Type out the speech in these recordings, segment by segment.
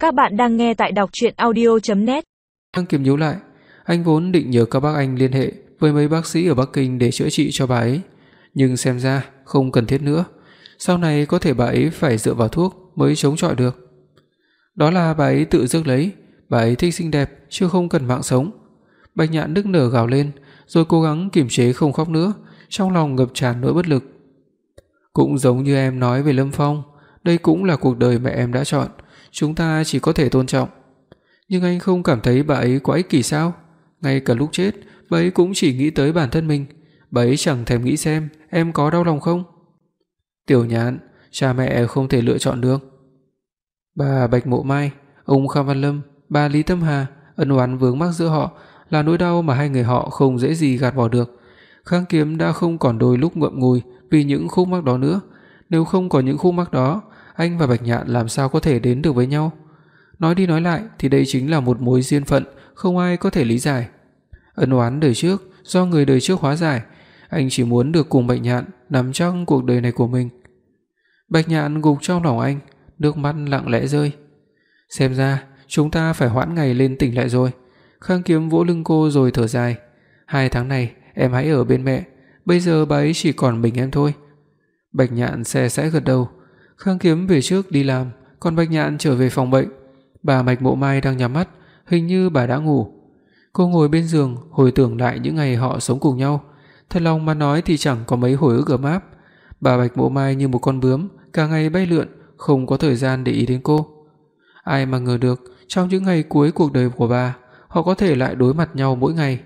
Các bạn đang nghe tại đọc truyện audio.net. Khang Kiếm nhíu lại, anh vốn định nhờ các bác anh liên hệ với mấy bác sĩ ở Bắc Kinh để chữa trị cho bà ấy, nhưng xem ra không cần thiết nữa. Sau này có thể bà ấy phải dựa vào thuốc mới chống chọi được. Đó là bà ấy tự rước lấy, bà ấy thích xinh đẹp chứ không cần mạng sống. Bạch Nhạn nức nở gào lên, rồi cố gắng kiềm chế không khóc nữa, trong lòng ngập tràn nỗi bất lực. Cũng giống như em nói về Lâm Phong, đây cũng là cuộc đời mẹ em đã chọn, chúng ta chỉ có thể tôn trọng. Nhưng anh không cảm thấy bà ấy quá ích kỷ sao? Ngay cả lúc chết, bà ấy cũng chỉ nghĩ tới bản thân mình, bà ấy chẳng thèm nghĩ xem em có đau lòng không. Tiểu Nhạn, cha mẹ không thể lựa chọn được. Bà Bạch Mộ Mai, ông Kham Văn Lâm, bà Lý Tâm Hà, ân oán vướng mắc giữa họ là nỗi đau mà hai người họ không dễ gì gạt bỏ được. Khang Kiếm đã không còn đôi lúc ngậm ngùi vì những khúc mắc đó nữa. Nếu không có những khúc mắc đó, anh và Bạch Nhạn làm sao có thể đến được với nhau? Nói đi nói lại thì đây chính là một mối duyên phận không ai có thể lý giải. Ân oán đời trước do người đời trước hóa giải, anh chỉ muốn được cùng Bạch Nhạn nắm chắc cuộc đời này của mình. Bạch Nhạn gục trong lòng anh, nước mắt lặng lẽ rơi. Xem ra chúng ta phải hoãn ngày lên tỉnh lại rồi. Khang Kiếm vỗ lưng cô rồi thở dài. 2 tháng này em hãy ở bên mẹ, bây giờ bà ấy chỉ còn mình em thôi. Bạch Nhạn xe sẽ gật đầu. Khang Kiếm về trước đi làm, còn Bạch Nhạn trở về phòng bệnh. Bà Bạch Mộ Mai đang nhắm mắt, hình như bà đã ngủ. Cô ngồi bên giường hồi tưởng lại những ngày họ sống cùng nhau. Thật lòng mà nói thì chẳng có mấy hồi ức ấm áp. Bà Bạch Mộ Mai như một con bướm, cả ngày bay lượn, không có thời gian để ý đến cô. Ai mà ngờ được, trong những ngày cuối cuộc đời của bà, họ có thể lại đối mặt nhau mỗi ngày.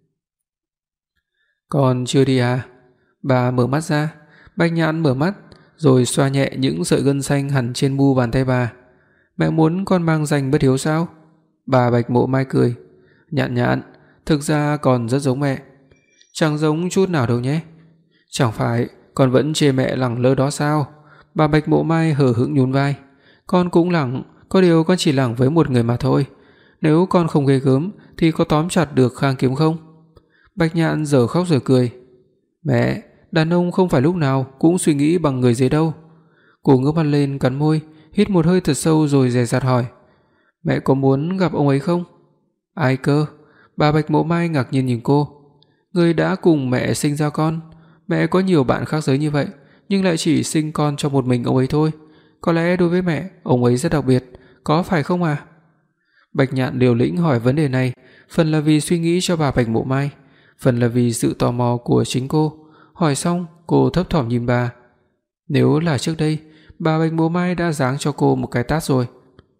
Còn chưa đi à? Bà mở mắt ra. Bạch Nhạn mở mắt rồi xoa nhẹ những sợi gân xanh hằn trên mu bàn tay bà. Mẹ muốn con mang danh bất hiếu sao? Bà Bạch Mộ Mai cười. Nhạn Nhạn, thực ra con rất giống mẹ. Chẳng giống chút nào đâu nhé. Chẳng phải con vẫn chê mẹ lẳng lơ đó sao? Bà Bạch Mộ Mai hờ hững nhún vai. Con cũng lẳng, có điều con chỉ lẳng với một người mà thôi. Nếu con không ghê gớm thì có tóm chặt được Khang Kiếm không? Bạch Nhạn giờ khóc giờ cười. Mẹ, đàn ông không phải lúc nào cũng suy nghĩ bằng người dưới đâu. Cô ngước mắt lên cắn môi, hít một hơi thật sâu rồi dè dặt hỏi. Mẹ có muốn gặp ông ấy không? Ai cơ? Bà Bạch Mộ Mai ngạc nhiên nhìn cô. Người đã cùng mẹ sinh ra con. Mẹ có nhiều bạn khác giới như vậy, nhưng lại chỉ sinh con cho một mình ông ấy thôi. Có lẽ đối với mẹ, ông ấy rất đặc biệt, có phải không à? Bạch Nhạn liều lĩnh hỏi vấn đề này, phần là vì suy nghĩ cho bà Bạch Mộ Mai, phần là vì sự tò mò của chính cô. Hỏi xong, cô thấp thỏm nhìn bà. Nếu là trước đây, bà Bạch Mộ Mai đã giáng cho cô một cái tát rồi.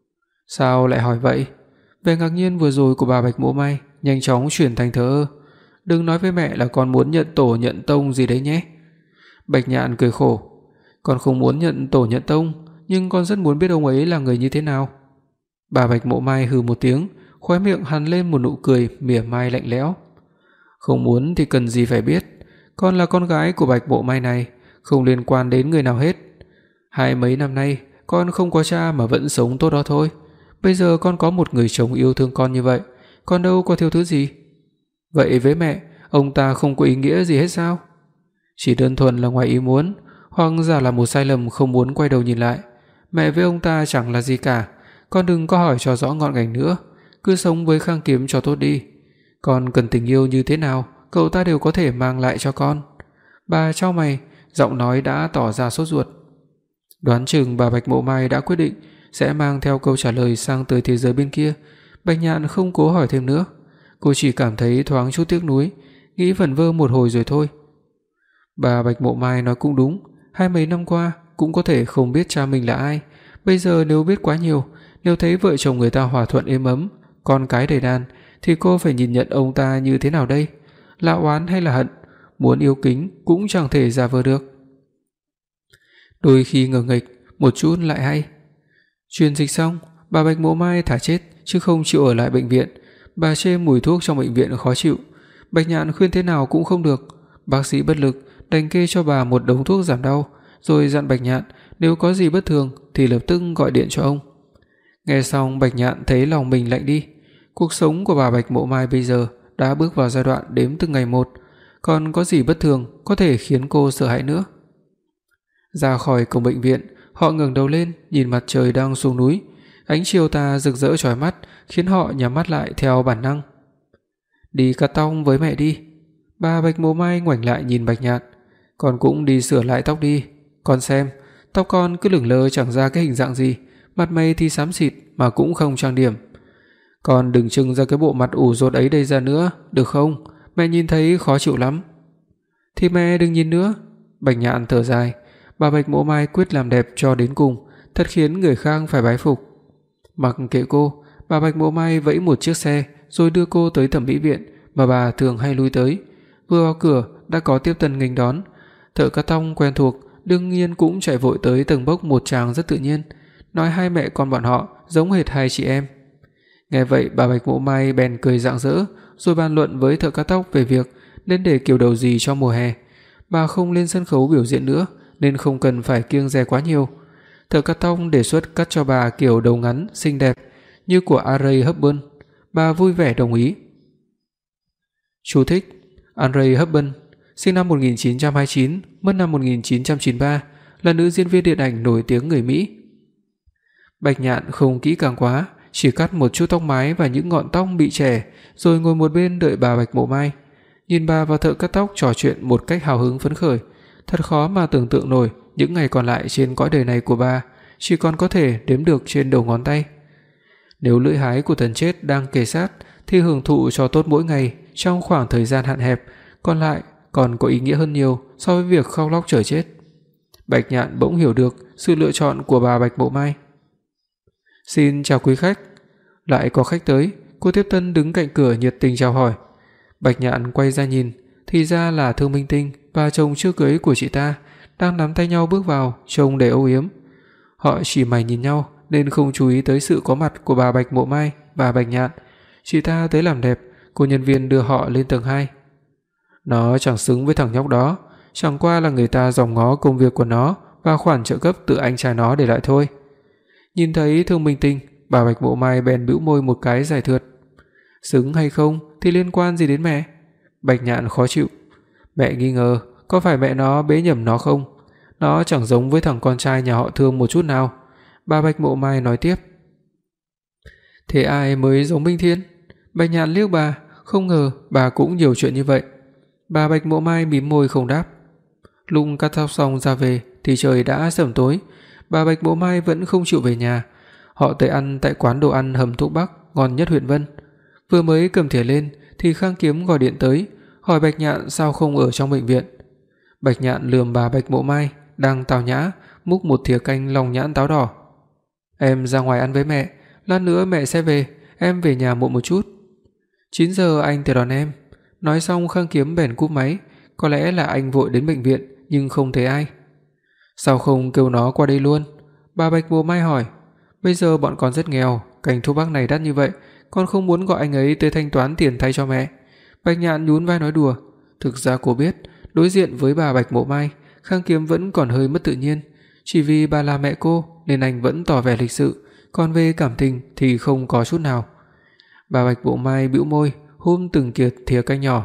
Sao lại hỏi vậy? Vẻ ngạc nhiên vừa rồi của bà Bạch Mộ Mai nhanh chóng chuyển thành thờ ơ. Đừng nói với mẹ là con muốn nhận tổ nhận tông gì đấy nhé. Bạch Nhạn cười khổ. Con không muốn nhận tổ nhận tông, nhưng con rất muốn biết ông ấy là người như thế nào. Bà Bạch Mộ Mai hừ một tiếng, khóe miệng hằn lên một nụ cười mỉa mai lạnh lẽo. Không muốn thì cần gì phải biết, con là con gái của Bạch Mộ Mai này, không liên quan đến người nào hết. 20 năm nay con không có cha mà vẫn sống tốt đó thôi. Bây giờ con có một người chồng yêu thương con như vậy, con đâu có thiếu thứ gì. Vậy với mẹ, ông ta không có ý nghĩa gì hết sao? Chỉ đơn thuần là ngoài ý muốn, hoặc giả là một sai lầm không muốn quay đầu nhìn lại. Mẹ với ông ta chẳng là gì cả, con đừng có hỏi cho rõ ngọn ngành nữa, cứ sống với Khang Kiếm cho tốt đi. Con cần tình yêu như thế nào, cậu ta đều có thể mang lại cho con. Bà chau mày, giọng nói đã tỏ ra sốt ruột. Đoán chừng bà Bạch Mộ Mai đã quyết định sẽ mang theo câu trả lời sang tới thế giới bên kia. Bạch Nhạn không cố hỏi thêm nữa, cô chỉ cảm thấy thoáng chút tiếc nuối, nghĩ vẩn vơ một hồi rồi thôi. Bà Bạch Mộ Mai nói cũng đúng, 20 năm qua cũng có thể không biết cha mình là ai, bây giờ nếu biết quá nhiều, nếu thấy vợ chồng người ta hòa thuận êm ấm, con cái đầy đàn, thì cô phải nhìn nhận ông ta như thế nào đây? Là oán hay là hận? Muốn yêu kính cũng chẳng thể giả vờ được. Đôi khi ngờ nghịch, một chút lại hay. Truyền dịch xong, bà Bạch Mộ Mai thả chết chứ không chịu ở lại bệnh viện. Bà chê mùi thuốc trong bệnh viện khó chịu. Bạch Nhạn khuyên thế nào cũng không được. Bác sĩ bất lực đành kê cho bà một đống thuốc giảm đau, rồi dặn Bạch Nhạn nếu có gì bất thường thì lập tức gọi điện cho ông. Nghe xong Bạch Nhạn thấy lòng mình lạnh đi. Cuộc sống của bà Bạch Mộ Mai bây giờ đã bước vào giai đoạn đếm từng ngày một, còn có gì bất thường có thể khiến cô sợ hãi nữa. Ra khỏi cổng bệnh viện, họ ngẩng đầu lên nhìn mặt trời đang xuống núi. Ánh chiều tà rực rỡ chói mắt, khiến họ nhắm mắt lại theo bản năng. "Đi cắt tóc với mẹ đi." Bà Bạch Mộ Mai ngoảnh lại nhìn Bạch Nhạn, "Con cũng đi sửa lại tóc đi. Con xem, tóc con cứ lửng lơ chẳng ra cái hình dạng gì, mặt mày thì xám xịt mà cũng không trang điểm. Con đừng trưng ra cái bộ mặt ủ rột ấy đây ra nữa, được không? Mẹ nhìn thấy khó chịu lắm." "Thì mẹ đừng nhìn nữa." Bạch Nhạn thở dài, bà Bạch Mộ Mai quyết làm đẹp cho đến cùng, thật khiến người khác phải bái phục. Mặc kệ cô, bà Bạch Mộ Mai vẫy một chiếc xe rồi đưa cô tới thẩm mỹ viện mà bà thường hay lui tới. Vừa vào cửa đã có tiếp tân nghênh đón. Thợ cắt tóc quen thuộc đương nhiên cũng chạy vội tới tầng bốc một tràng rất tự nhiên, nói hai mẹ con bọn họ giống hệt hai chị em. Nghe vậy bà Bạch Mộ Mai bèn cười rạng rỡ, rồi bàn luận với thợ cắt tóc về việc nên để kiểu đầu gì cho mùa hè. Bà không lên sân khấu biểu diễn nữa nên không cần phải kiêng dè quá nhiều. Thợ cắt tóc đề xuất cắt cho bà kiểu đầu ngắn xinh đẹp như của Audrey Hepburn. Bà vui vẻ đồng ý. Chú thích: Audrey Hepburn, sinh năm 1929, mất năm 1993, là nữ diễn viên điện ảnh nổi tiếng người Mỹ. Bạch Nhạn không kỹ càng quá, chỉ cắt một chút tóc mái và những ngọn tóc bị chẻ, rồi ngồi một bên đợi bà Bạch Mộ Mai. Nhìn bà và thợ cắt tóc trò chuyện một cách hào hứng phấn khởi, thật khó mà tưởng tượng nổi những ngày còn lại trên cõi đời này của bà chỉ còn có thể đếm được trên đầu ngón tay. Nếu lưỡi hái của thần chết đang kề sát thì hưởng thụ cho tốt mỗi ngày trong khoảng thời gian hạn hẹp còn lại còn có ý nghĩa hơn nhiều so với việc khóc lóc chờ chết. Bạch Nhạn bỗng hiểu được sự lựa chọn của bà Bạch Mộ Mai. "Xin chào quý khách." Lại có khách tới, cô tiếp tân đứng cạnh cửa nhiệt tình chào hỏi. Bạch Nhạn quay ra nhìn, thì ra là Thương Minh Tinh và chồng chưa cưới của chị ta đang nắm tay nhau bước vào, trông đầy âu yếm. Họ chỉ mày nhìn nhau nên không chú ý tới sự có mặt của bà Bạch Mộ Mai và Bạch Nhạn. Chị ta tới làm đẹp, cô nhân viên đưa họ lên tầng 2. "Nó chẳng xứng với thằng nhóc đó, chẳng qua là người ta dòm ngó công việc của nó và khoản trợ cấp từ anh trai nó để lại thôi." Nhìn thấy Thương Minh Tinh, bà Bạch Mộ Mai bèn bĩu môi một cái dài thượt. "Xứng hay không thì liên quan gì đến mẹ?" Bạch Nhạn khó chịu. "Mẹ nghi ngờ có phải mẹ nó bế nhầm nó không? Nó chẳng giống với thằng con trai nhà họ Thương một chút nào." Bà Bạch Mộ Mai nói tiếp. "Thế ai mới giống Minh Thiên?" Bạch Nhạn liếc bà, không ngờ bà cũng nhiều chuyện như vậy. Bà Bạch Mộ Mai mím môi không đáp. Lúc cắt tóc xong ra về thì trời đã sẩm tối. Bà Bạch Mộ Mai vẫn không chịu về nhà. Họ tới ăn tại quán đồ ăn Hầm Thuốc Bắc ngon nhất huyện Vân. Vừa mới cầm thìa lên thì Khang Kiếm gọi điện tới, hỏi Bạch Nhạn sao không ở trong bệnh viện. Bạch Nhạn lườm bà Bạch Mộ Mai đang tao nhã múc một thìa canh long nhãn táo đỏ. "Em ra ngoài ăn với mẹ, lát nữa mẹ sẽ về, em về nhà muộn một chút." "9 giờ anh tới đón em." Nói xong Khang Kiếm bèn cúp máy, có lẽ là anh vội đến bệnh viện nhưng không thấy ai. "Sao không kêu nó qua đây luôn?" Bà Bạch Mộ Mai hỏi. "Bây giờ bọn con rất nghèo, canh thuốc bắc này đắt như vậy, con không muốn gọi anh ấy tới thanh toán tiền thay cho mẹ." Bạch Nhạn nhún vai nói đùa. Thực ra cô biết, đối diện với bà Bạch Mộ Mai, Khang Kiếm vẫn còn hơi mất tự nhiên, chỉ vì bà là mẹ cô nên anh vẫn tỏ vẻ lịch sự, còn về cảm tình thì không có chút nào. Bà Bạch Mộ Mai bĩu môi, hum từng kiệt thìa canh nhỏ.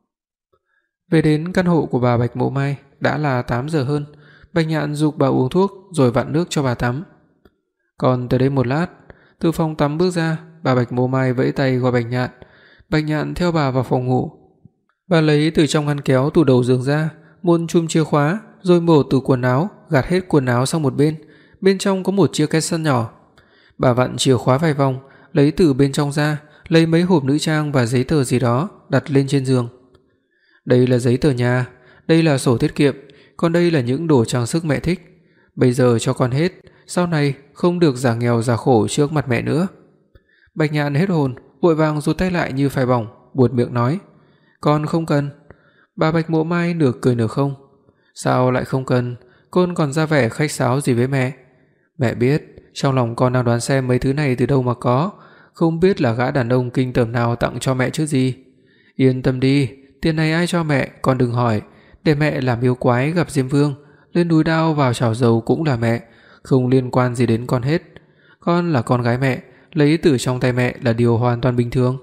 Về đến căn hộ của bà Bạch Mộ Mai đã là 8 giờ hơn. Bạch Nhạn giục bà uống thuốc rồi vặn nước cho bà tắm. "Còn tới đây một lát." Từ phòng tắm bước ra, bà Bạch Mộ Mai vẫy tay gọi Bạch Nhạn. Bạch Nhạn theo bà vào phòng ngủ. Bà lấy từ trong ngăn kéo tủ đầu giường ra một chùm chìa khóa, rồi mở tủ quần áo, gạt hết quần áo sang một bên. Bên trong có một chiếc két sắt nhỏ. Bà vặn chìa khóa vài vòng, lấy từ bên trong ra, lấy mấy hộp nữ trang và giấy tờ gì đó đặt lên trên giường. "Đây là giấy tờ nhà, đây là sổ tiết kiệm, còn đây là những đồ trang sức mẹ thích. Bây giờ cho con hết, sau này không được giả nghèo giả khổ trước mặt mẹ nữa." Bạch Nhạn hết hồn, vội vàng rụt tay lại như phải bỏng, buột miệng nói: "Con không cần." Bà Bạch Mộ Mai nửa cười nửa không. "Sao lại không cần? Con còn ra vẻ khách sáo gì với mẹ? Mẹ biết, trong lòng con đang đoán xem mấy thứ này từ đâu mà có, không biết là gã đàn ông kinh tởm nào tặng cho mẹ chứ gì. Yên tâm đi, tiền này ai cho mẹ con đừng hỏi, để mẹ làm yêu quái gặp Diêm Vương, lên núi đao vào chảo dầu cũng là mẹ, không liên quan gì đến con hết. Con là con gái mẹ, lấy từ trong tay mẹ là điều hoàn toàn bình thường."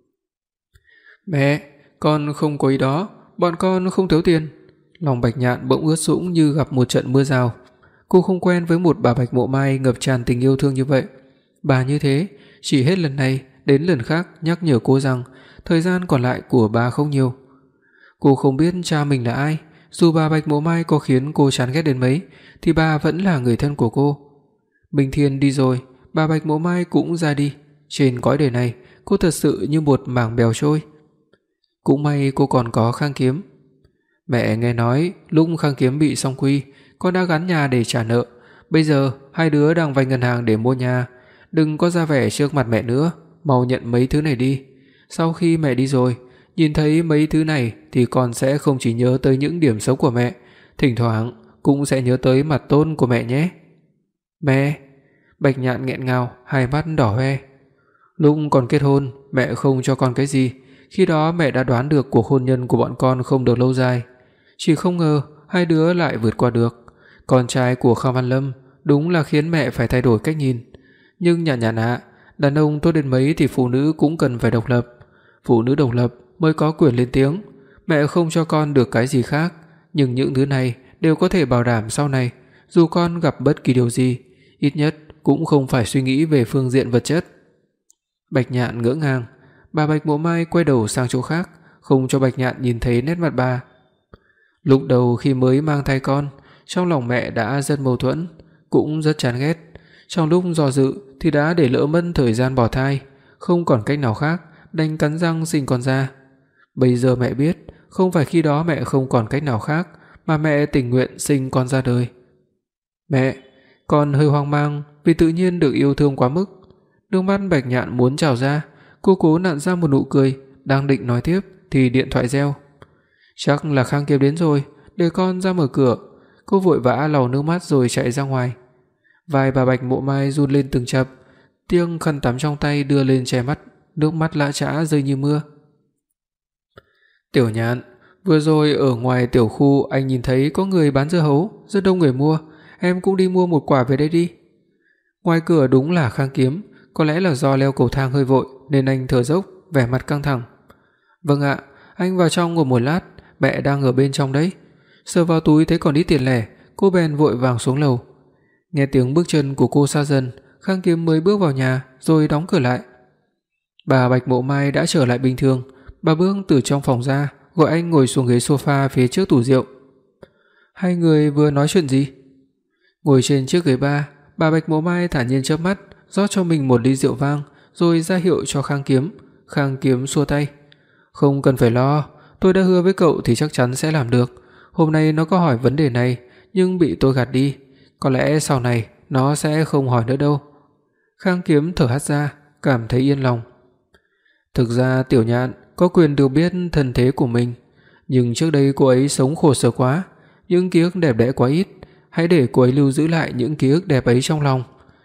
"Mẹ, con không có ý đó, bọn con không thiếu tiền." Lòng Bạch Nhạn bỗng ướt sũng như gặp một trận mưa rào. Cô không quen với một bà Bạch Mộ Mai ngập tràn tình yêu thương như vậy. Bà như thế, chỉ hết lần này đến lần khác nhắc nhở cô rằng thời gian còn lại của bà không nhiều. Cô không biết cha mình là ai, dù bà Bạch Mộ Mai có khiến cô chán ghét đến mấy thì bà vẫn là người thân của cô. Minh Thiên đi rồi, bà Bạch Mộ Mai cũng ra đi. Trên cõi đời này, cô thật sự như một mảng bèo trôi. Cũng may cô còn có Khang Kiếm. Mẹ nghe nói lúc Khang Kiếm bị song quy, con đã gắn nhà để trả nợ. Bây giờ hai đứa đang vay ngân hàng để mua nhà. Đừng có ra vẻ trước mặt mẹ nữa, mau nhận mấy thứ này đi. Sau khi mẹ đi rồi, nhìn thấy mấy thứ này thì con sẽ không chỉ nhớ tới những điểm xấu của mẹ, thỉnh thoảng cũng sẽ nhớ tới mặt tốt của mẹ nhé. Mẹ! Bạch Nhạn nghẹn ngào, hai mắt đỏ hoe. Lúc còn kết hôn, mẹ không cho con cái gì. Khi đó mẹ đã đoán được cuộc hôn nhân của bọn con không được lâu dài. Chỉ không ngờ hai đứa lại vượt qua được. Con trai của Khang Văn Lâm đúng là khiến mẹ phải thay đổi cách nhìn. Nhưng Nhạn Nhạn ạ, đàn ông tốt đến mấy thì phụ nữ cũng cần phải độc lập. Phụ nữ độc lập mới có quyền lên tiếng. Mẹ không cho con được cái gì khác, nhưng những thứ này đều có thể bảo đảm sau này, dù con gặp bất kỳ điều gì, ít nhất cũng không phải suy nghĩ về phương diện vật chất. Bạch Nhạn ngỡ ngàng, bà Bạch Mộ Mai quay đầu sang chỗ khác, không cho Bạch Nhạn nhìn thấy nét mặt bà. Lúc đầu khi mới mang thai con, trong lòng mẹ đã rất mâu thuẫn, cũng rất chán ghét. Trong lúc do dự thì đã để lỡ mất thời gian bỏ thai, không còn cách nào khác, đành cắn răng sinh con ra. Bây giờ mẹ biết, không phải khi đó mẹ không còn cách nào khác, mà mẹ tình nguyện sinh con ra đời. Mẹ, con hơi hoang mang vì tự nhiên được yêu thương quá mức. Nước mắt Bạch Nhạn muốn trào ra, cô cố nặn ra một nụ cười, đang định nói tiếp thì điện thoại reo. Chắc là Khang Kiếm đến rồi, để con ra mở cửa. Cô vội vã lau nước mắt rồi chạy ra ngoài. Vai bà Bạch Mộ Mai run lên từng chập, tiếng khăn tắm trong tay đưa lên che mắt, nước mắt lã chã rơi như mưa. Tiểu Nhạn, vừa rồi ở ngoài tiểu khu anh nhìn thấy có người bán dưa hấu, rất đông người mua, em cũng đi mua một quả về đây đi. Ngoài cửa đúng là Khang Kiếm, có lẽ là do leo cầu thang hơi vội nên anh thở dốc, vẻ mặt căng thẳng. Vâng ạ, anh vào trong ngồi một lát, mẹ đang ở bên trong đấy. Sờ vào túi thấy còn ít tiền lẻ, cô bèn vội vàng xuống lầu. Nghe tiếng bước chân của cô xa dần, Khang Kiếm mới bước vào nhà rồi đóng cửa lại. Bà Bạch Mộ Mai đã trở lại bình thường, bà bước từ trong phòng ra, gọi anh ngồi xuống ghế sofa phía trước tủ rượu. Hai người vừa nói chuyện gì? Ngồi trên chiếc ghế ba, bà Bạch Mộ Mai thản nhiên chớp mắt, rót cho mình một ly rượu vang rồi ra hiệu cho Khang Kiếm. Khang Kiếm xua tay. Không cần phải lo, tôi đã hứa với cậu thì chắc chắn sẽ làm được. Hôm nay nó có hỏi vấn đề này nhưng bị tôi gạt đi, có lẽ sau này nó sẽ không hỏi nữa đâu. Khang Kiếm thở hắt ra, cảm thấy yên lòng. Thực ra Tiểu Nhạn có quyền được biết thân thế của mình, nhưng trước đây cô ấy sống khổ sở quá, những ký ức đẹp đẽ quá ít, hãy để cô ấy lưu giữ lại những ký ức đẹp ấy trong lòng.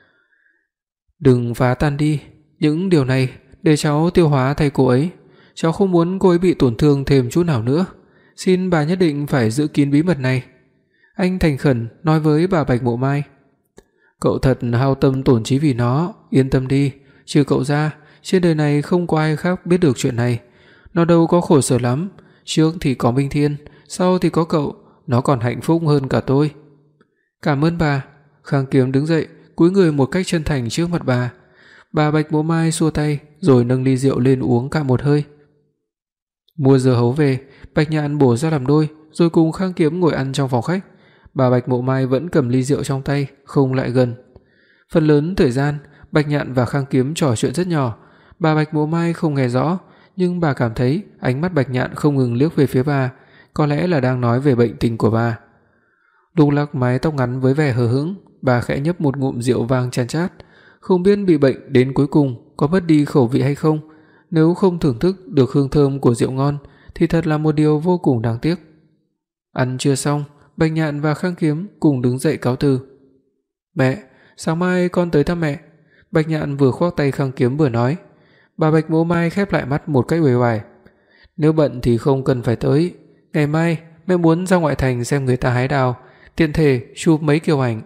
Đừng phá tan đi, những điều này để cháu tiêu hóa thay cô ấy, cháu không muốn cô ấy bị tổn thương thêm chút nào nữa. Xin bà nhất định phải giữ kín bí mật này. Anh thành khẩn nói với bà Bạch Mộ Mai. Cậu thật hao tâm tổn trí vì nó, yên tâm đi, trừ cậu ra, trên đời này không có ai khác biết được chuyện này. Nó đâu có khổ sở lắm, trước thì có Minh Thiên, sau thì có cậu, nó còn hạnh phúc hơn cả tôi. Cảm ơn bà. Khang Kiếm đứng dậy, cúi người một cách chân thành trước mặt bà. Bà Bạch Mộ Mai xua tay rồi nâng ly rượu lên uống cạn một hơi. Mua dưa hấu về, Bạch Nhạn bổ ra làm đôi rồi cùng Khang Kiếm ngồi ăn trong phòng khách. Bà Bạch Mộ Mai vẫn cầm ly rượu trong tay, không lại gần. Phần lớn thời gian, Bạch Nhạn và Khang Kiếm trò chuyện rất nhỏ. Bà Bạch Mộ Mai không nghe rõ, nhưng bà cảm thấy ánh mắt Bạch Nhạn không ngừng liếc về phía bà, có lẽ là đang nói về bệnh tình của bà. Lung lắc mái tóc ngắn với vẻ hờ hững, bà khẽ nhấp một ngụm rượu vang chan chát, không biết bị bệnh đến cuối cùng có mất đi khẩu vị hay không. Nếu không thưởng thức được hương thơm của rượu ngon thì thật là một điều vô cùng đáng tiếc. Ăn trưa xong, Bạch Nhạn và Khang Kiếm cùng đứng dậy cáo từ. Mẹ, sáng mai con tới thăm mẹ. Bạch Nhạn vừa khoác tay Khang Kiếm vừa nói. Bà Bạch Mộ Mai khép lại mắt một cách uể oải. Nếu bận thì không cần phải tới. Ngày mai mẹ muốn ra ngoại thành xem người ta hái đào, tiện thể chụp mấy kiểu ảnh.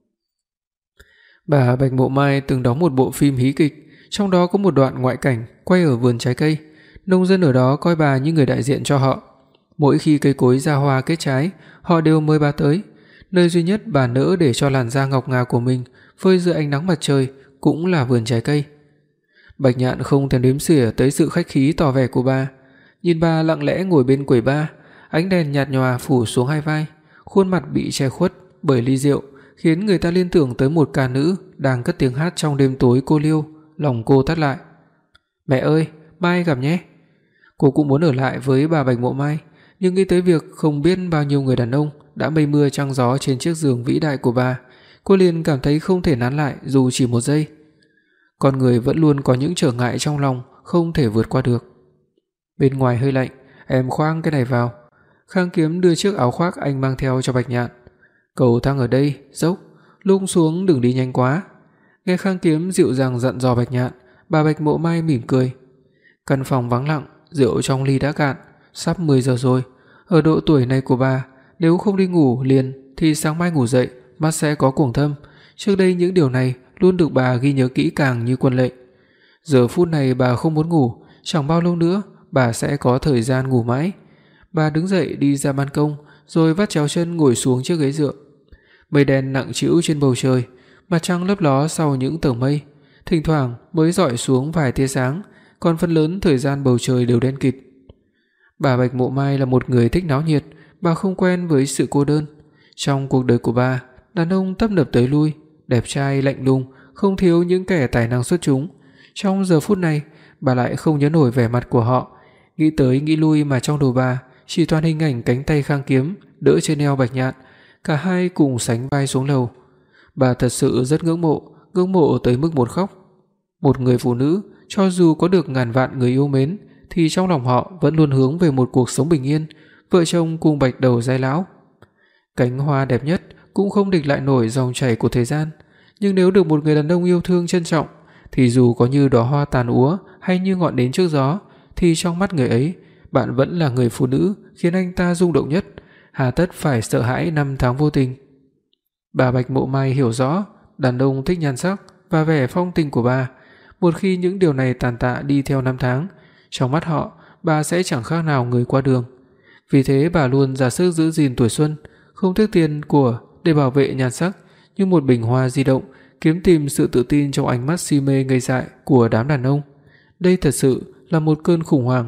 Bà Bạch Mộ Mai từng đóng một bộ phim hí kịch, trong đó có một đoạn ngoại cảnh quay ở vườn trái cây. Nông dân ở đó coi bà như người đại diện cho họ. Mỗi khi cây cối ra hoa kết trái, họ đều mời bà tới. Nơi duy nhất bà nỡ để cho làn da ngọc ngà của mình phơi dưới ánh nắng mặt trời cũng là vườn trái cây. Bạch Nhạn không thèm đếm xỉa tới sự khách khí tỏ vẻ của bà, nhìn bà lặng lẽ ngồi bên quầy bar, ánh đèn nhạt nhòa phủ xuống hai vai, khuôn mặt bị che khuất bởi ly rượu, khiến người ta liên tưởng tới một ca nữ đang cất tiếng hát trong đêm tối cô liêu. Lòng cô thắt lại. "Mẹ ơi, mai gặp nhé." Cô cũng muốn ở lại với bà Bạch Mộ Mai, nhưng nghĩ tới việc không biết bao nhiêu người đàn ông đã mây mưa trăng gió trên chiếc giường vĩ đại của bà, cô liền cảm thấy không thể nán lại dù chỉ một giây. Con người vẫn luôn có những trở ngại trong lòng không thể vượt qua được. "Bên ngoài hơi lạnh, em khoác cái này vào." Khang Kiếm đưa chiếc áo khoác anh mang theo cho Bạch Nhạn. "Cầu thang ở đây dốc, lúc xuống đừng đi nhanh quá." Nghe Khang Kiếm dịu dàng dặn dò Bạch Nhạn, bà Bạch Mộ Mai mỉm cười. Căn phòng vắng lặng, rượu trong ly đã cạn, sắp 10 giờ rồi. Ở độ tuổi này của bà, nếu không đi ngủ liền thì sáng mai ngủ dậy mắt sẽ có quầng thâm. Trước đây những điều này luôn được bà ghi nhớ kỹ càng như quân lệ. Giờ phút này bà không muốn ngủ, chẳng bao lâu nữa bà sẽ có thời gian ngủ mãi. Bà đứng dậy đi ra ban công, rồi vắt chéo chân ngồi xuống chiếc ghế dựa. Mây đen nặng trĩu trên bầu trời, mặt trăng lấp ló sau những tầng mây, thỉnh thoảng mới rọi xuống vài tia sáng, còn phần lớn thời gian bầu trời đều đen kịt. Bà Bạch Mộ Mai là một người thích náo nhiệt, bà không quen với sự cô đơn. Trong cuộc đời của bà, đàn ông tấp nập tới lui, đẹp trai lạnh lùng, không thiếu những kẻ tài năng xuất chúng. Trong giờ phút này, bà lại không nhớ nổi vẻ mặt của họ, nghĩ tới nghĩ lui mà trong đầu bà chỉ toàn hình ảnh cánh tay Khang Kiếm đỡ trên eo Bạch Nhạn, cả hai cùng sánh vai xuống lầu. Bà thật sự rất ngưỡng mộ tới mức muốn khóc. Một người phụ nữ, cho dù có được ngàn vạn người yêu mến, thì trong lòng họ vẫn luôn hướng về một cuộc sống bình yên, vợ chồng cùng bạch đầu giai lão. Cánh hoa đẹp nhất cũng không địch lại nổi dòng chảy của thời gian, nhưng nếu được một người đàn ông yêu thương trân trọng, thì dù có như đóa hoa tàn úa hay như ngọn nến trước gió, thì trong mắt người ấy, bạn vẫn là người phụ nữ khiến anh ta rung động nhất, hà tất phải sợ hãi năm tháng vô tình. Bà Bạch Mộ Mai hiểu rõ, đàn ông thích nhan sắc và vẻ phong tình của bà. Một khi những điều này tàn tạ đi theo năm tháng, trong mắt họ, bà sẽ chẳng khác nào người qua đường. Vì thế bà luôn ra sức giữ gìn tuổi xuân, không tiếc tiền của để bảo vệ nhan sắc, như một bình hoa di động, kiếm tìm sự tự tin trong ánh mắt si mê ngây dại của đám đàn ông. Đây thật sự là một cơn khủng hoảng.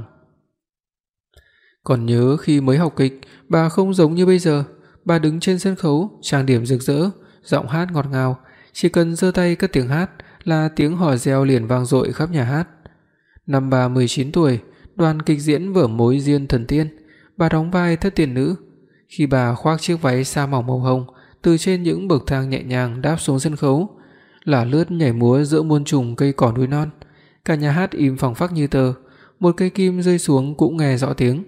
Còn nhớ khi mới học kịch, bà không giống như bây giờ. Bà đứng trên sân khấu, trang điểm rực rỡ, giọng hát ngọt ngào, chỉ cần giơ tay cất tiếng hát là tiếng hò reo liền vang dội khắp nhà hát. Năm bà 19 tuổi, đoàn kịch diễn vở Mối Duyên Thần Tiên, bà đóng vai thất tiền nữ. Khi bà khoác chiếc váy sa mỏng màu hồng, từ trên những bậc thang nhẹ nhàng đáp xuống sân khấu, lả lướt nhảy múa giữa muôn trùng cây cỏ núi non. Cả nhà hát im phăng phắc như tờ, một cây kim rơi xuống cũng nghe rõ tiếng.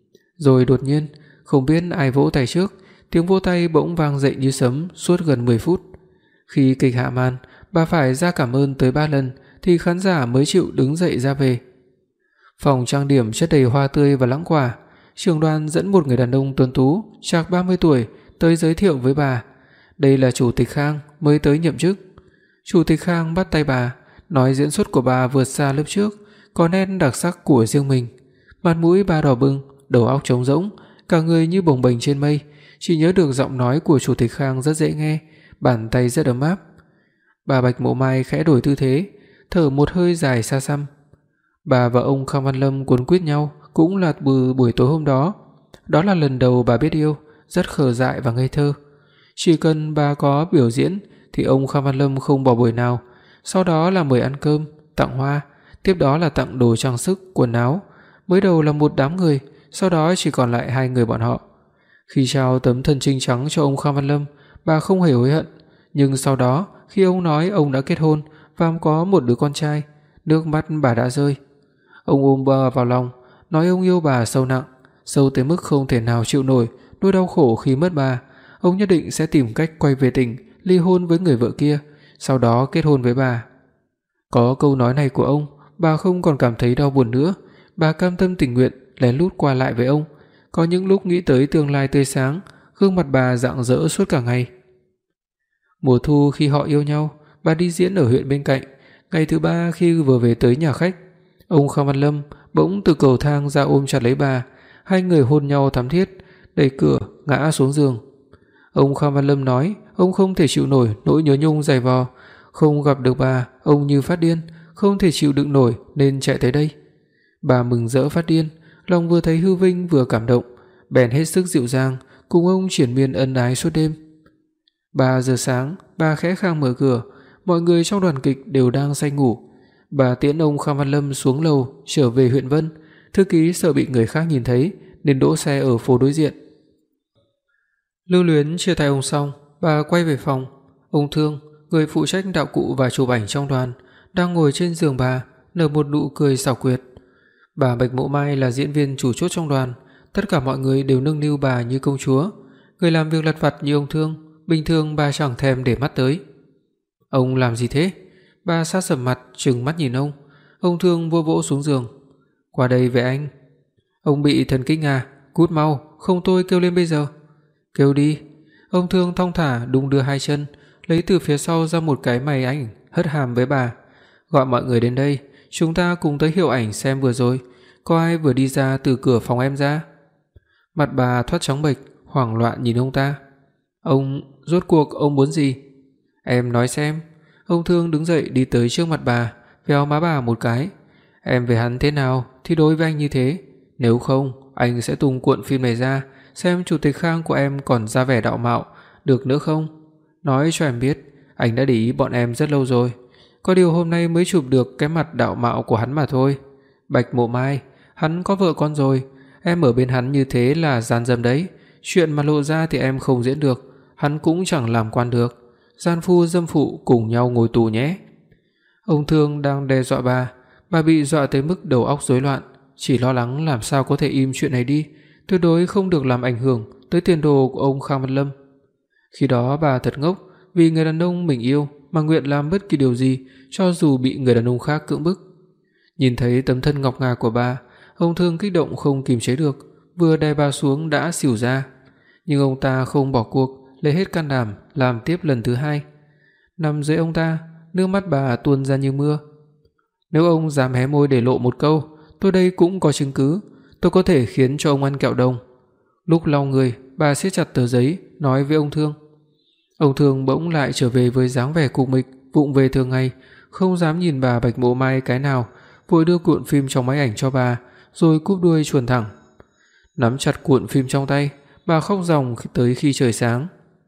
Rồi đột nhiên, không biết ai vỗ tay trước, tiếng vỗ tay bỗng vang dậy như sấm suốt gần 10 phút. Khi kịch hạ màn, bà phải ra cảm ơn tới 3 lần thì khán giả mới chịu đứng dậy ra về. Phòng trang điểm chất đầy hoa tươi và lẵng quả. Trưởng đoàn dẫn một người đàn ông tuấn tú, trạc 30 tuổi tới giới thiệu với bà. Đây là Chủ tịch Khang mới tới nhậm chức. Chủ tịch Khang bắt tay bà, nói diễn xuất của bà vượt xa lớp trước, có nét đặc sắc của riêng mình. Mặt mũi bà đỏ bừng, đầu óc trống rỗng, cả người như bồng bềnh trên mây, chỉ nhớ được giọng nói của Chủ tịch Khang rất dễ nghe, bàn tay rất ấm áp. Bà Bạch Mộ Mai khẽ đổi tư thế, thở một hơi dài xa xăm. Bà và ông Khang Văn Lâm cuốn quýt nhau cũng là buổi tối hôm đó. Đó là lần đầu bà biết yêu, rất khờ dại và ngây thơ. Chỉ cần bà có biểu diễn thì ông Khang Văn Lâm không bỏ buổi nào. Sau đó là mời ăn cơm, tặng hoa, tiếp đó là tặng đồ trang sức, quần áo. Mới đầu là một đám người, sau đó chỉ còn lại 2 người bọn họ. Khi trao tấm thân trinh trắng cho ông Khang Văn Lâm, bà không hề hối hận, nhưng sau đó, khi ông nói ông đã kết hôn và có một đứa con trai, nước mắt bà đã rơi. Ông ôm bà vào lòng, nói ông yêu bà sâu nặng, sâu tới mức không thể nào chịu nổi nỗi đau khổ khi mất bà. Ông nhất định sẽ tìm cách quay về tỉnh, ly hôn với người vợ kia, sau đó kết hôn với bà. Có câu nói này của ông, bà không còn cảm thấy đau buồn nữa, bà cam tâm tình nguyện lén lút qua lại với ông. Có những lúc nghĩ tới tương lai tươi sáng, gương mặt bà rạng rỡ suốt cả ngày. Mùa thu khi họ yêu nhau, bà đi diễn ở huyện bên cạnh. Ngày thứ 3 khi vừa về tới nhà khách, ông Khang Văn Lâm bỗng từ cầu thang ra ôm chặt lấy bà, 2 người hôn nhau thắm thiết, đẩy cửa ngã xuống giường. Ông Khang Văn Lâm nói ông không thể chịu nổi nỗi nhớ nhung dày vò, Không gặp được bà, ông như phát điên, không thể chịu đựng nổi nên chạy tới đây. Bà mừng rỡ phát điên, lòng vừa thấy hư vinh vừa cảm động, bèn hết sức dịu dàng cùng ông triển miên ân ái suốt đêm. 3 giờ sáng, bà khẽ khàng mở cửa, mọi người trong đoàn kịch đều đang say ngủ. Bà tiễn ông Kham Văn Lâm xuống lầu trở về huyện Vân, thư ký sợ bị người khác nhìn thấy nên đỗ xe ở phố đối diện. Lưu Luyến chia tay ông xong, bà quay về phòng. Ông Thương, người phụ trách đạo cụ và chụp ảnh trong đoàn, đang ngồi trên giường bà, nở một nụ cười xảo quyệt. Bà Bạch Mộ Mai là diễn viên chủ chốt trong đoàn, tất cả mọi người đều nâng niu bà như công chúa. Người làm việc lặt vặt như ông Thương, bình thường bà chẳng thèm để mắt tới. Ông làm gì thế? Bà sát sầm mặt, trừng mắt nhìn ông. Ông Thương vỗ vỗ xuống giường. Qua đây với anh. Ông bị thần kinh à? Cút mau, không tôi kêu lên bây giờ. Kêu đi. Ông Thương thong thả đung đưa hai chân, lấy từ phía sau ra một cái máy ảnh, hất hàm với bà. Gọi mọi người đến đây, chúng ta cùng tới hiệu ảnh xem vừa rồi, có ai vừa đi ra từ cửa phòng em ra? Mặt bà thoát trắng bệch, hoảng loạn nhìn ông ta. Ông, rốt cuộc ông muốn gì? Em nói xem. Ông Thương đứng dậy đi tới trước mặt bà, véo má bà một cái. Em về hắn thế nào thì đối với anh như thế, nếu không anh sẽ tung cuộn phim này ra, xem chủ tịch Khang của em còn ra vẻ đạo mạo được nữa không? Nói cho em biết, anh đã để ý bọn em rất lâu rồi, có điều hôm nay mới chụp được cái mặt đạo mạo của hắn mà thôi. Bạch Mộ Mai, hắn có vợ con rồi, em ở bên hắn như thế là gian dâm đấy, chuyện mà lộ ra thì em không diễn được, hắn cũng chẳng làm quan được. Gian phu dâm phụ cùng nhau ngồi tù nhé. Ông Thương đang đe dọa bà bị dọa tới mức đầu óc rối loạn, chỉ lo lắng làm sao có thể im chuyện này đi, tuyệt đối không được làm ảnh hưởng tới tiền đồ của ông Khang Văn Lâm. Khi đó bà thật ngốc, vì người đàn ông mình yêu mà nguyện làm bất kỳ điều gì cho dù bị người đàn ông khác cưỡng bức. Nhìn thấy tấm thân ngọc ngà của bà, ông Thương kích động không kìm chế được, vừa đè bà xuống đã xỉu ra. Nhưng ông ta không bỏ cuộc, lấy hết can đảm làm tiếp lần thứ hai. Nằm dưới ông ta, nước mắt bà tuôn ra như mưa. Nếu ông dám hé môi để lộ một câu, tôi đây cũng có chứng cứ, tôi có thể khiến cho ông ăn kẹo đồng. Lúc lau người, bà siết chặt tờ giấy, nói với ông Thương. Ông Thương bỗng lại trở về với dáng vẻ cục mịch, vụng về thường ngày, không dám nhìn bà Bạch Mộ Mai cái nào, vội đưa cuộn phim trong máy ảnh cho bà, rồi cúp đuôi chuồn thẳng. Nắm chặt cuộn phim trong tay, bà khóc ròng tới khi trời sáng.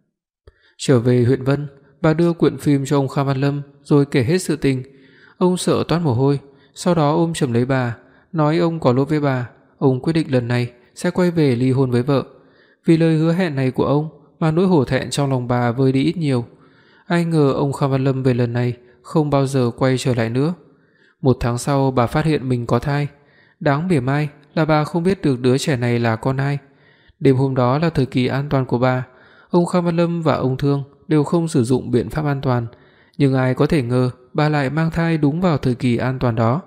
Trở về huyện Vân, bà đưa cuộn phim cho ông Kham Văn Lâm rồi kể hết sự tình. Ông sợ toát mồ hôi, sau đó ôm chầm lấy bà, nói ông có lỗi với bà, ông quyết định lần này sẽ quay về ly hôn với vợ. Vì lời hứa hẹn này của ông mà nỗi hổ thẹn trong lòng bà vơi đi ít nhiều. Ai ngờ ông Kham Văn Lâm về lần này không bao giờ quay trở lại nữa. 1 tháng sau bà phát hiện mình có thai. Đáng mỉa mai là bà không biết được đứa trẻ này là con ai. Đêm hôm đó là thời kỳ an toàn của bà. Ông Kham Văn Lâm và ông Thương đều không sử dụng biện pháp an toàn, nhưng ai có thể ngờ bà lại mang thai đúng vào thời kỳ an toàn đó.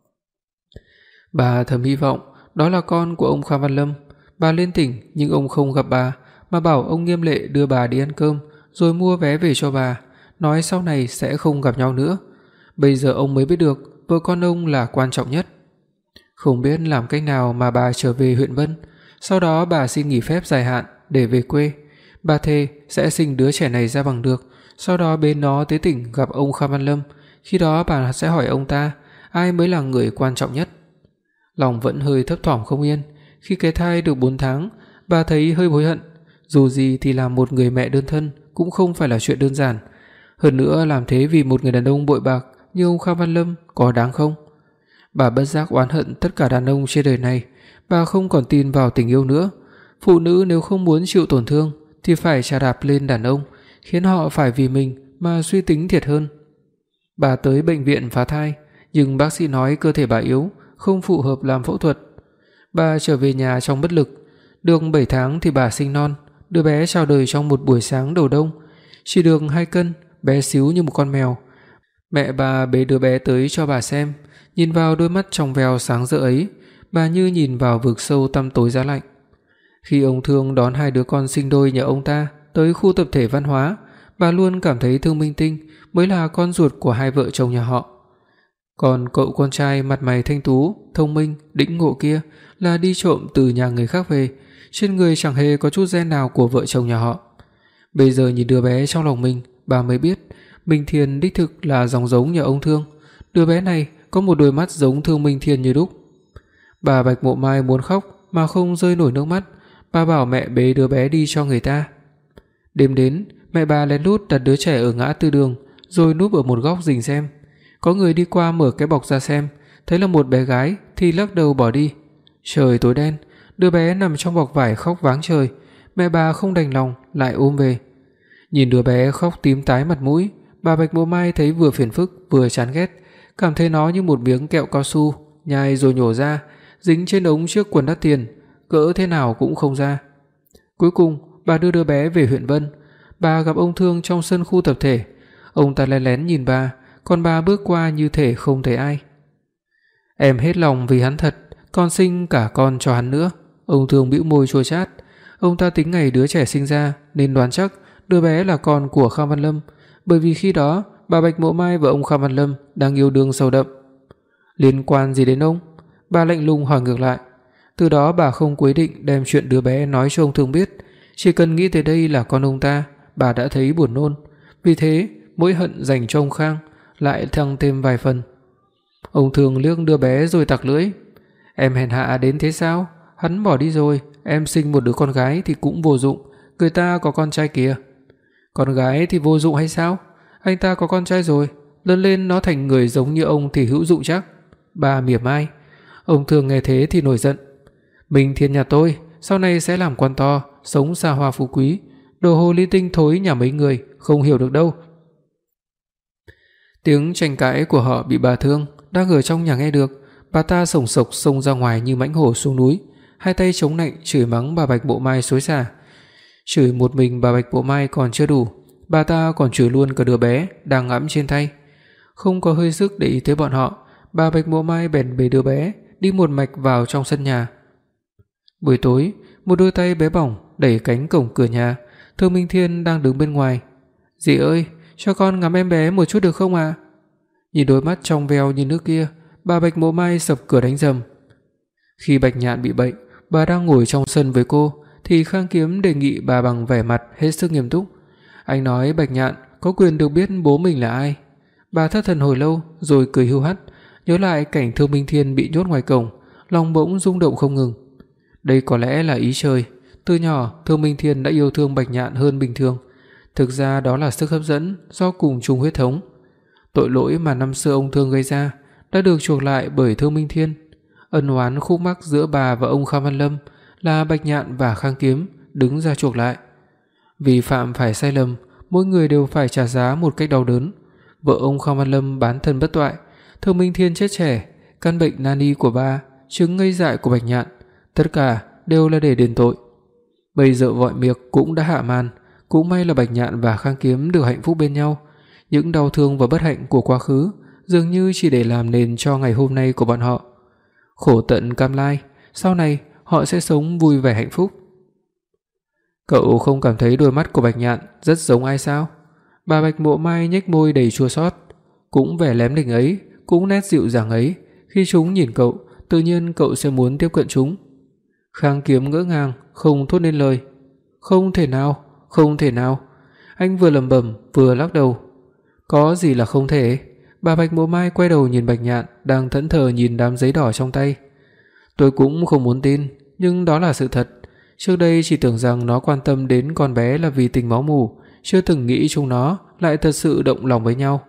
Bà thầm hy vọng đó là con của ông Kham Văn Lâm. Bà lên tỉnh nhưng ông không gặp bà, mà bảo ông Nghiêm Lệ đưa bà đi ăn cơm rồi mua vé về cho bà, nói sau này sẽ không gặp nhau nữa. Bây giờ ông mới biết được vợ con ông là quan trọng nhất. Không biết làm cách nào mà bà trở về huyện Vân. Sau đó bà xin nghỉ phép dài hạn để về quê. Bà thề sẽ sinh đứa trẻ này ra bằng được, sau đó bế nó tới tỉnh gặp ông Kham Văn Lâm. Khi đó bà sẽ hỏi ông ta ai mới là người quan trọng nhất. Lòng vẫn hơi thấp thỏm không yên. Khi cái thai được 4 tháng, bà thấy hơi hối hận. Dù gì thì làm một người mẹ đơn thân cũng không phải là chuyện đơn giản. Hơn nữa làm thế vì một người đàn ông bội bạc như ông Kham Văn Lâm có đáng không? Bà bất giác oán hận tất cả đàn ông trên đời này. Bà không còn tin vào tình yêu nữa. Phụ nữ nếu không muốn chịu tổn thương thì phải chà đạp lên đàn ông, khiến họ phải vì mình mà suy tính thiệt hơn. Bà tới bệnh viện phá thai, nhưng bác sĩ nói cơ thể bà yếu, không phù hợp làm phẫu thuật. Bà trở về nhà trong bất lực. Được 7 tháng thì bà sinh non. Đứa bé chào đời trong một buổi sáng đầu đông, chỉ được 2 cân, bé xíu như một con mèo. Mẹ bà bế đứa bé tới cho bà xem. Nhìn vào đôi mắt trong veo sáng rỡ ấy, bà như nhìn vào vực sâu tăm tối giá lạnh. Khi ông Thương đón 2 đứa con sinh đôi nhà ông ta tới khu tập thể văn hóa, bà luôn cảm thấy Thương Minh Tinh mới là con ruột của 2 vợ chồng nhà họ. Còn cậu con trai mặt mày thanh tú, thông minh, đĩnh ngộ kia là đi trộm từ nhà người khác về, trên người chẳng hề có chút gen nào của vợ chồng nhà họ. Bây giờ nhìn đứa bé trong lòng mình, bà mới biết Minh Thiên đích thực là dòng giống nhà ông Thương. Đứa bé này có một đôi mắt giống Thương Minh Thiên như đúc. Bà Bạch Mộ Mai muốn khóc mà không rơi nổi nước mắt. Bà bảo mẹ bế đứa bé đi cho người ta. Đêm đến, mẹ bà lén lút đặt đứa trẻ ở ngã tư đường, rồi núp ở một góc rình xem. Có người đi qua mở cái bọc ra xem, thấy là một bé gái thì lắc đầu bỏ đi. Trời tối đen, đứa bé nằm trong bọc vải khóc váng trời. Mẹ bà không đành lòng lại ôm về. Nhìn đứa bé khóc tím tái mặt mũi, bà Bạch Mộ Mai thấy vừa phiền phức vừa chán ghét, cảm thấy nó như một miếng kẹo cao su, nhai rồi nhổ ra, dính trên ống chiếc quần đắt tiền, cỡ thế nào cũng không ra. Cuối cùng, bà đưa đứa bé về huyện Vân. Bà gặp ông Thương trong sân khu tập thể. Ông ta lén lén nhìn bà, còn bà bước qua như thể không thấy ai. Em hết lòng vì hắn thật, con sinh cả con cho hắn nữa. Ông Thương bĩu môi chua chát. Ông ta tính ngày đứa trẻ sinh ra nên đoán chắc đứa bé là con của Khang Văn Lâm, bởi vì khi đó bà Bạch Mộ Mai và ông Khang Văn Lâm đang yêu đương sâu đậm. Liên quan gì đến ông? Bà lạnh lùng hỏi ngược lại. Từ đó bà không quyết định đem chuyện đứa bé nói cho ông Thương biết, chỉ cần nghĩ tới đây là con ông ta, bà đã thấy buồn nôn. Vì thế, mỗi hận dành cho ông Khang lại thăng thêm vài phần. Ông Thương liếc đứa bé rồi tặc lưỡi. Em hèn hạ đến thế sao? Hắn bỏ đi rồi, em sinh một đứa con gái thì cũng vô dụng, người ta có con trai kìa. Con gái thì vô dụng hay sao? Anh ta có con trai rồi, lớn lên nó thành người giống như ông thì hữu dụng chắc. Bà mỉa mai. Ông Thương nghe thế thì nổi giận. Minh Thiên nhà tôi sau này sẽ làm quan to, sống xa hoa phú quý, đồ hồ ly tinh thối nhà mấy người không hiểu được đâu. Tiếng tranh cãi của họ bị bà Thương đang ở trong nhà nghe được. Bà ta sổng sộc xông ra ngoài như mãnh hổ xuống núi, hai tay chống nạnh chửi mắng bà Bạch Mộ Mai xối xả. Chửi một mình bà Bạch Mộ Mai còn chưa đủ, bà ta còn chửi luôn cả đứa bé đang ngẫm trên tay. Không có hơi sức để ý tới bọn họ, bà Bạch Mộ Mai bèn bế đứa bé đi một mạch vào trong sân nhà. Buổi tối, một đôi tay bé bỏng đẩy cánh cổng cửa nhà. Thương Minh Thiên đang đứng bên ngoài. "Dì ơi, cho con ngắm em bé một chút được không ạ?" Nhìn đôi mắt trong veo như nước kia, bà Bạch Mộ Mai sập cửa đánh rầm. Khi Bạch Nhạn bị bệnh, bà đang ngồi trong sân với cô thì Khang Kiếm đề nghị bà bằng vẻ mặt hết sức nghiêm túc. Anh nói Bạch Nhạn có quyền được biết bố mình là ai. Bà thất thần hồi lâu rồi cười hiu hắt, nhớ lại cảnh Thương Minh Thiên bị nhốt ngoài cổng, lòng bỗng rung động không ngừng. Đây có lẽ là ý trời, từ nhỏ Thương Minh Thiên đã yêu thương Bạch Nhạn hơn bình thường. Thực ra đó là sức hấp dẫn do cùng chung huyết thống. Tội lỗi mà năm xưa ông Thương gây ra đã được chuộc lại bởi Thương Minh Thiên. Ân oán khúc mắc giữa bà và ông Khang Văn Lâm là Bạch Nhạn và Khang Kiếm đứng ra chuộc lại. Vì phạm phải sai lầm, mỗi người đều phải trả giá một cách đau đớn. Vợ ông Khang Văn Lâm bán thân bất toại, Thương Minh Thiên chết trẻ, căn bệnh nani của bà, chứng ngây dại của Bạch Nhạn, tất cả đều là để đền tội. Bây giờ vội miệng cũng đã hạ màn, cũng may là Bạch Nhạn và Khang Kiếm được hạnh phúc bên nhau. Những đau thương và bất hạnh của quá khứ dường như chỉ để làm nền cho ngày hôm nay của bọn họ. Khổ tận cam lai, sau này họ sẽ sống vui vẻ hạnh phúc. Cậu không cảm thấy đôi mắt của Bạch Nhạn rất giống ai sao? Bà Bạch Mộ Mai nhếch môi đầy chua xót. Cũng vẻ lém lỉnh ấy, cũng nét dịu dàng ấy, khi chúng nhìn cậu, tự nhiên cậu sẽ muốn tiếp cận chúng. Khang Kiếm ngỡ ngàng, không thốt nên lời. Không thể nào, không thể nào. Anh vừa lẩm bẩm vừa lắc đầu. Có gì là không thể? Bà Bạch Mộ Mai quay đầu nhìn Bạch Nhạn đang thẫn thờ nhìn đám giấy đỏ trong tay. Tôi cũng không muốn tin, nhưng đó là sự thật. Trước đây chỉ tưởng rằng nó quan tâm đến con bé là vì tình máu mủ, chưa từng nghĩ chúng nó lại thật sự động lòng với nhau.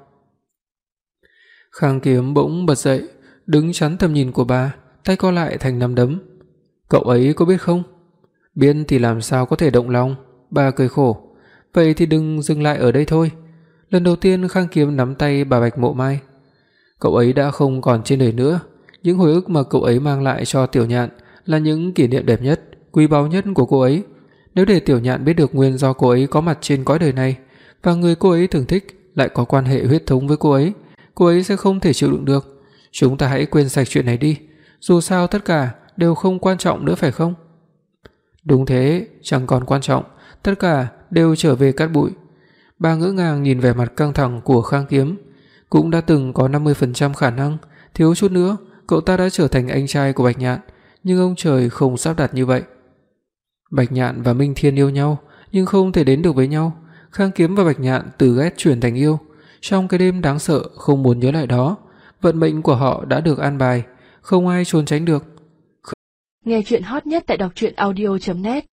Khang Kiếm bỗng bật dậy, đứng chắn tầm nhìn của bà, tay co lại thành nắm đấm. Cậu ấy có biết không? Biết thì làm sao có thể động lòng? Bà cười khổ. Vậy thì đừng dừng lại ở đây thôi. Lần đầu tiên Khang Kiếm nắm tay bà Bạch Mộ Mai. Cậu ấy đã không còn trên đời nữa. Những hồi ức mà cậu ấy mang lại cho Tiểu Nhạn là những kỷ niệm đẹp nhất, quý báu nhất của cô ấy. Nếu để Tiểu Nhạn biết được nguyên do cô ấy có mặt trên cõi đời này và người cô ấy thường thích lại có quan hệ huyết thống với cô ấy sẽ không thể chịu đựng được. Chúng ta hãy quên sạch chuyện này đi, dù sao tất cả đều không quan trọng nữa phải không? Đúng thế, chẳng còn quan trọng, tất cả đều trở về cát bụi. Bà ngỡ ngàng nhìn vẻ mặt căng thẳng của Khang Kiếm. Cũng đã từng có 50% khả năng, thiếu chút nữa cậu ta đã trở thành anh trai của Bạch Nhạn, nhưng ông trời không sắp đặt như vậy. Bạch Nhạn và Minh Thiên yêu nhau nhưng không thể đến được với nhau. Khang Kiếm và Bạch Nhạn từ ghét chuyển thành yêu. Trong cái đêm đáng sợ không muốn nhớ lại đó, vận mệnh của họ đã được an bài, không ai trốn tránh được. Nghe truyện hot nhất tại đọc truyện audio net